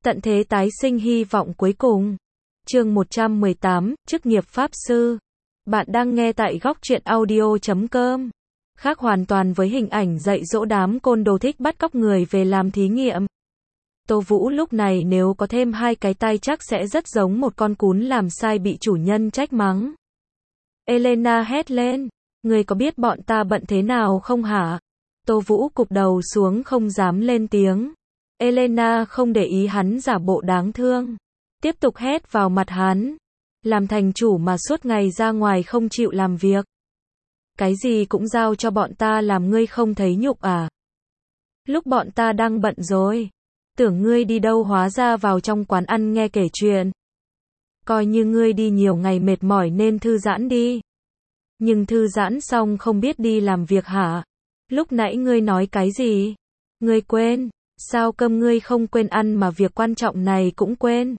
Tận thế tái sinh hy vọng cuối cùng. Chương 118, chức nghiệp pháp sư. Bạn đang nghe tại góc truyện audio.com. Khác hoàn toàn với hình ảnh dạy dỗ đám côn đồ thích bắt cóc người về làm thí nghiệm. Tô Vũ lúc này nếu có thêm hai cái tay chắc sẽ rất giống một con cún làm sai bị chủ nhân trách mắng. Elena hét lên, người có biết bọn ta bận thế nào không hả? Tô Vũ cụp đầu xuống không dám lên tiếng. Elena không để ý hắn giả bộ đáng thương. Tiếp tục hét vào mặt hắn. Làm thành chủ mà suốt ngày ra ngoài không chịu làm việc. Cái gì cũng giao cho bọn ta làm, ngươi không thấy nhục à? Lúc bọn ta đang bận rồi. Tưởng ngươi đi đâu, hóa ra vào trong quán ăn nghe kể chuyện. Coi như ngươi đi nhiều ngày mệt mỏi nên thư giãn đi. Nhưng thư giãn xong không biết đi làm việc hả? Lúc nãy ngươi nói cái gì? Ngươi quên? Sao cơm ngươi không quên ăn mà việc quan trọng này cũng quên?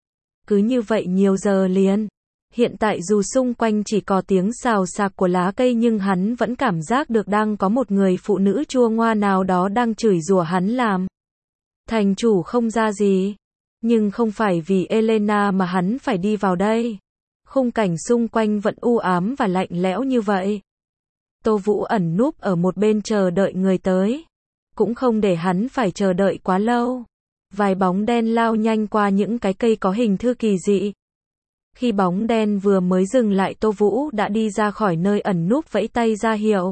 Cứ như vậy nhiều giờ liền. Hiện tại dù xung quanh chỉ có tiếng xào xạc của lá cây nhưng hắn vẫn cảm giác được đang có một người phụ nữ chua ngoa nào đó đang chửi rủa hắn làm. Thành chủ không ra gì. Nhưng không phải vì Elena mà hắn phải đi vào đây. Khung cảnh xung quanh vẫn u ám và lạnh lẽo như vậy. Tô Vũ ẩn núp ở một bên chờ đợi người tới. Cũng không để hắn phải chờ đợi quá lâu. Vài bóng đen lao nhanh qua những cái cây có hình thù kỳ dị. Khi bóng đen vừa mới dừng lại, Tô Vũ đã đi ra khỏi nơi ẩn núp vẫy tay ra hiệu.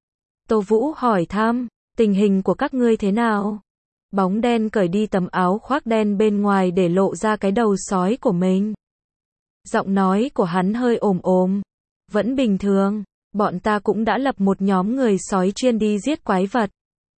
Tô Vũ hỏi thăm, tình hình của các ngươi thế nào? Bóng đen cởi đi tấm áo khoác đen bên ngoài để lộ ra cái đầu sói của mình. Giọng nói của hắn hơi ồm ồm. Vẫn bình thường, bọn ta cũng đã lập một nhóm người sói chuyên đi giết quái vật.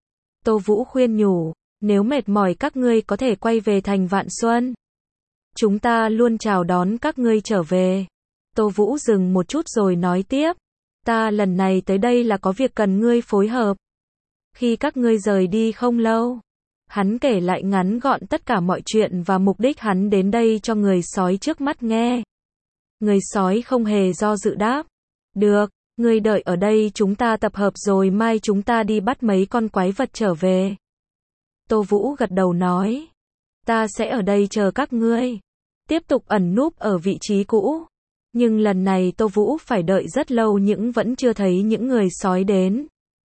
Tô Vũ khuyên nhủ, nếu mệt mỏi các ngươi có thể quay về thành Vạn Xuân. Chúng ta luôn chào đón các ngươi trở về. Tô Vũ dừng một chút rồi nói tiếp. Ta lần này tới đây là có việc cần ngươi phối hợp. Khi các ngươi rời đi không lâu, hắn kể lại ngắn gọn tất cả mọi chuyện và mục đích hắn đến đây cho người sói trước mắt nghe. Người sói không hề do dự đáp. Được, ngươi đợi ở đây, chúng ta tập hợp rồi mai chúng ta đi bắt mấy con quái vật trở về. Tô Vũ gật đầu nói. Ta sẽ ở đây chờ các ngươi. Tiếp tục ẩn núp ở vị trí cũ. Nhưng lần này Tô Vũ phải đợi rất lâu nhưng vẫn chưa thấy những người sói đến.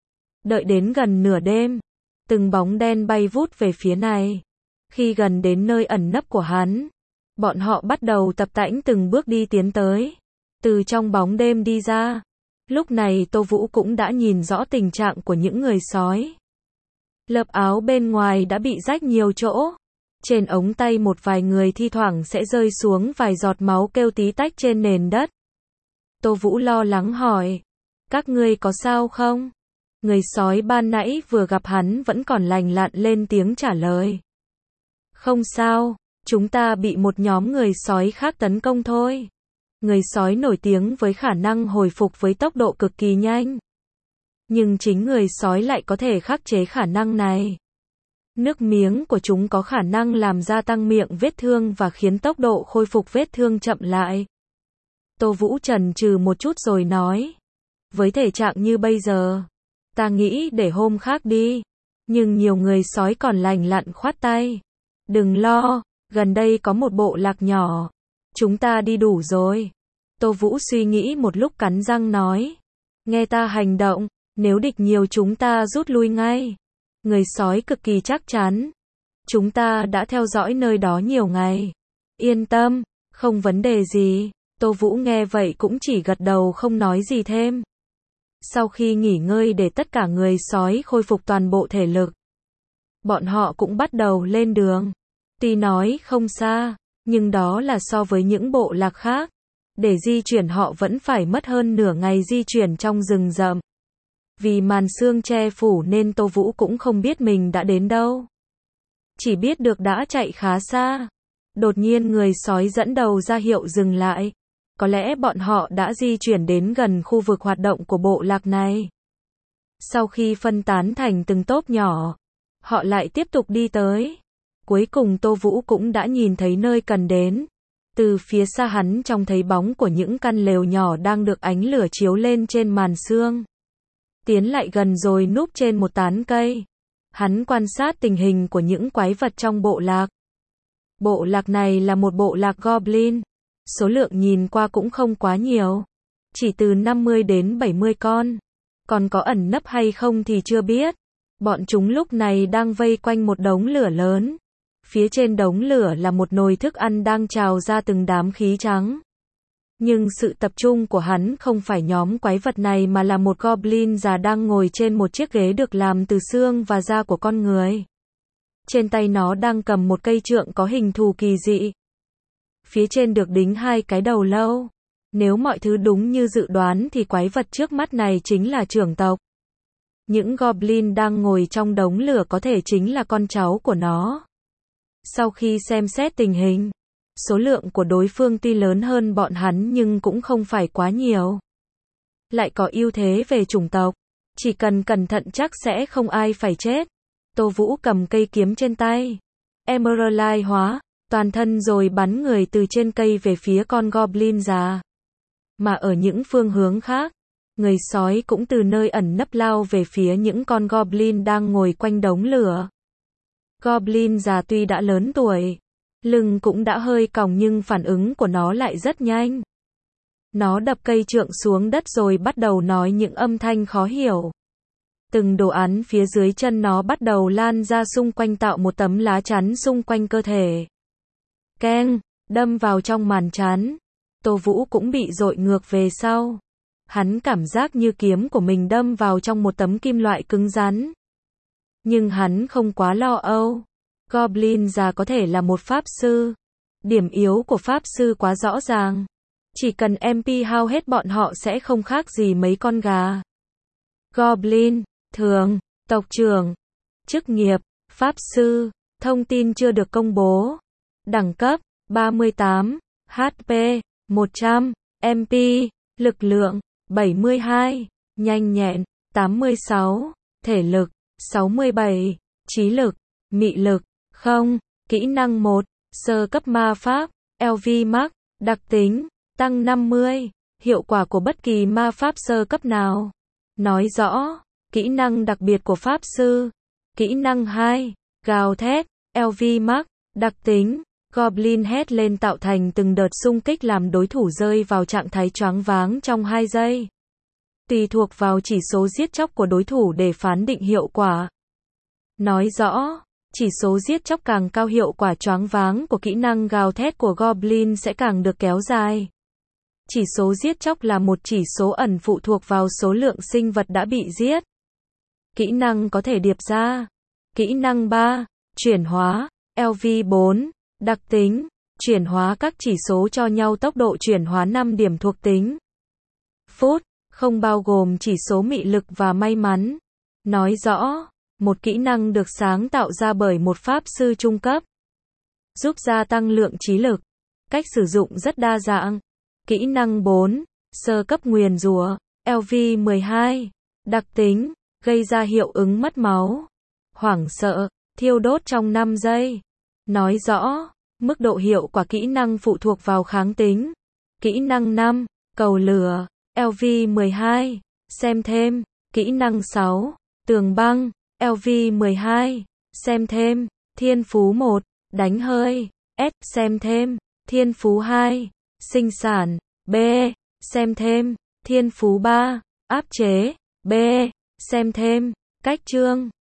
Đợi đến gần nửa đêm. Từng bóng đen bay vút về phía này. Khi gần đến nơi ẩn nấp của hắn, bọn họ bắt đầu tập tễnh từng bước đi tiến tới. Từ trong bóng đêm đi ra. Lúc này Tô Vũ cũng đã nhìn rõ tình trạng của những người sói. Lớp áo bên ngoài đã bị rách nhiều chỗ. Trên ống tay một vài người thi thoảng sẽ rơi xuống vài giọt máu kêu tí tách trên nền đất. Tô Vũ lo lắng hỏi. Các ngươi có sao không? Người sói ban nãy vừa gặp hắn vẫn còn lành lặn lên tiếng trả lời. Không sao, chúng ta bị một nhóm người sói khác tấn công thôi. Người sói nổi tiếng với khả năng hồi phục với tốc độ cực kỳ nhanh. Nhưng chính người sói lại có thể khắc chế khả năng này. Nước miếng của chúng có khả năng làm gia tăng miệng vết thương và khiến tốc độ khôi phục vết thương chậm lại. Tô Vũ chần chừ một chút rồi nói. Với thể trạng như bây giờ, ta nghĩ để hôm khác đi. Nhưng nhiều người sói còn lành lặn khoát tay. Đừng lo, gần đây có một bộ lạc nhỏ. Chúng ta đi đủ rồi. Tô Vũ suy nghĩ một lúc cắn răng nói. Nghe ta hành động, nếu địch nhiều chúng ta rút lui ngay. Người sói cực kỳ chắc chắn. Chúng ta đã theo dõi nơi đó nhiều ngày. Yên tâm, không vấn đề gì. Tô Vũ nghe vậy cũng chỉ gật đầu không nói gì thêm. Sau khi nghỉ ngơi để tất cả người sói khôi phục toàn bộ thể lực, bọn họ cũng bắt đầu lên đường. Tuy nói không xa, nhưng đó là so với những bộ lạc khác. Để di chuyển họ vẫn phải mất hơn nửa ngày di chuyển trong rừng rậm. Vì màn sương che phủ nên Tô Vũ cũng không biết mình đã đến đâu. Chỉ biết được đã chạy khá xa. Đột nhiên người sói dẫn đầu ra hiệu dừng lại. Có lẽ bọn họ đã di chuyển đến gần khu vực hoạt động của bộ lạc này. Sau khi phân tán thành từng tốp nhỏ, họ lại tiếp tục đi tới. Cuối cùng Tô Vũ cũng đã nhìn thấy nơi cần đến. Từ phía xa hắn trông thấy bóng của những căn lều nhỏ đang được ánh lửa chiếu lên trên màn sương. Tiến lại gần rồi núp trên một tán cây. Hắn quan sát tình hình của những quái vật trong bộ lạc. Bộ lạc này là một bộ lạc Goblin. Số lượng nhìn qua cũng không quá nhiều. Chỉ từ 50 đến 70 con. Còn có ẩn nấp hay không thì chưa biết. Bọn chúng lúc này đang vây quanh một đống lửa lớn. Phía trên đống lửa là một nồi thức ăn đang trào ra từng đám khí trắng. Nhưng sự tập trung của hắn không phải nhóm quái vật này mà là một Goblin già đang ngồi trên một chiếc ghế được làm từ xương và da của con người. Trên tay nó đang cầm một cây trượng có hình thù kỳ dị. Phía trên được đính hai cái đầu lâu. Nếu mọi thứ đúng như dự đoán thì quái vật trước mắt này chính là trưởng tộc. Những Goblin đang ngồi trong đống lửa có thể chính là con cháu của nó. Sau khi xem xét tình hình, số lượng của đối phương tuy lớn hơn bọn hắn nhưng cũng không phải quá nhiều. Lại có ưu thế về chủng tộc. Chỉ cần cẩn thận chắc sẽ không ai phải chết. Tô Vũ cầm cây kiếm trên tay. Emerald hóa, toàn thân rồi bắn người từ trên cây về phía con Goblin già. Mà ở những phương hướng khác, người sói cũng từ nơi ẩn nấp lao về phía những con Goblin đang ngồi quanh đống lửa. Goblin già tuy đã lớn tuổi, lưng cũng đã hơi còng nhưng phản ứng của nó lại rất nhanh. Nó đập cây trượng xuống đất rồi bắt đầu nói những âm thanh khó hiểu. Từng đồ án phía dưới chân nó bắt đầu lan ra xung quanh tạo một tấm lá chắn xung quanh cơ thể. Keng, đâm vào trong màn chắn. Tô Vũ cũng bị dội ngược về sau. Hắn cảm giác như kiếm của mình đâm vào trong một tấm kim loại cứng rắn. Nhưng hắn không quá lo âu. Goblin già có thể là một pháp sư. Điểm yếu của pháp sư quá rõ ràng. Chỉ cần MP hao hết bọn họ sẽ không khác gì mấy con gà. Goblin, thường, tộc trưởng, chức nghiệp, pháp sư, thông tin chưa được công bố. Đẳng cấp, 38, HP, 100, MP, lực lượng, 72, nhanh nhẹn, 86, thể lực, 67, trí lực, mị lực, 0, kỹ năng 1, sơ cấp ma pháp, LV Max, đặc tính, tăng 50, hiệu quả của bất kỳ ma pháp sơ cấp nào. Nói rõ, kỹ năng đặc biệt của pháp sư. Kỹ năng 2, gào thét, LV Max, đặc tính, Goblin hét lên tạo thành từng đợt xung kích làm đối thủ rơi vào trạng thái choáng váng trong 2 giây. Tùy thuộc vào chỉ số giết chóc của đối thủ để phán định hiệu quả. Nói rõ, chỉ số giết chóc càng cao hiệu quả choáng váng của kỹ năng gào thét của Goblin sẽ càng được kéo dài. Chỉ số giết chóc là một chỉ số ẩn phụ thuộc vào số lượng sinh vật đã bị giết. Kỹ năng có thể điệp ra. Kỹ năng 3, chuyển hóa, LV4, đặc tính, chuyển hóa các chỉ số cho nhau tốc độ chuyển hóa 5 điểm thuộc tính. Phút, không bao gồm chỉ số mị lực và may mắn. Nói rõ, một kỹ năng được sáng tạo ra bởi một pháp sư trung cấp. Giúp gia tăng lượng trí lực. Cách sử dụng rất đa dạng. Kỹ năng 4, sơ cấp nguyền rủa, LV12, đặc tính, gây ra hiệu ứng mất máu, hoảng sợ, thiêu đốt trong 5 giây. Nói rõ, mức độ hiệu quả kỹ năng phụ thuộc vào kháng tính. Kỹ năng 5, cầu lửa, LV12, xem thêm. Kỹ năng 6, tường băng, LV12, xem thêm. Thiên phú 1, đánh hơi, S, xem thêm. Thiên phú 2, sinh sản, B, xem thêm. Thiên phú 3, áp chế, B, xem thêm. Cách chương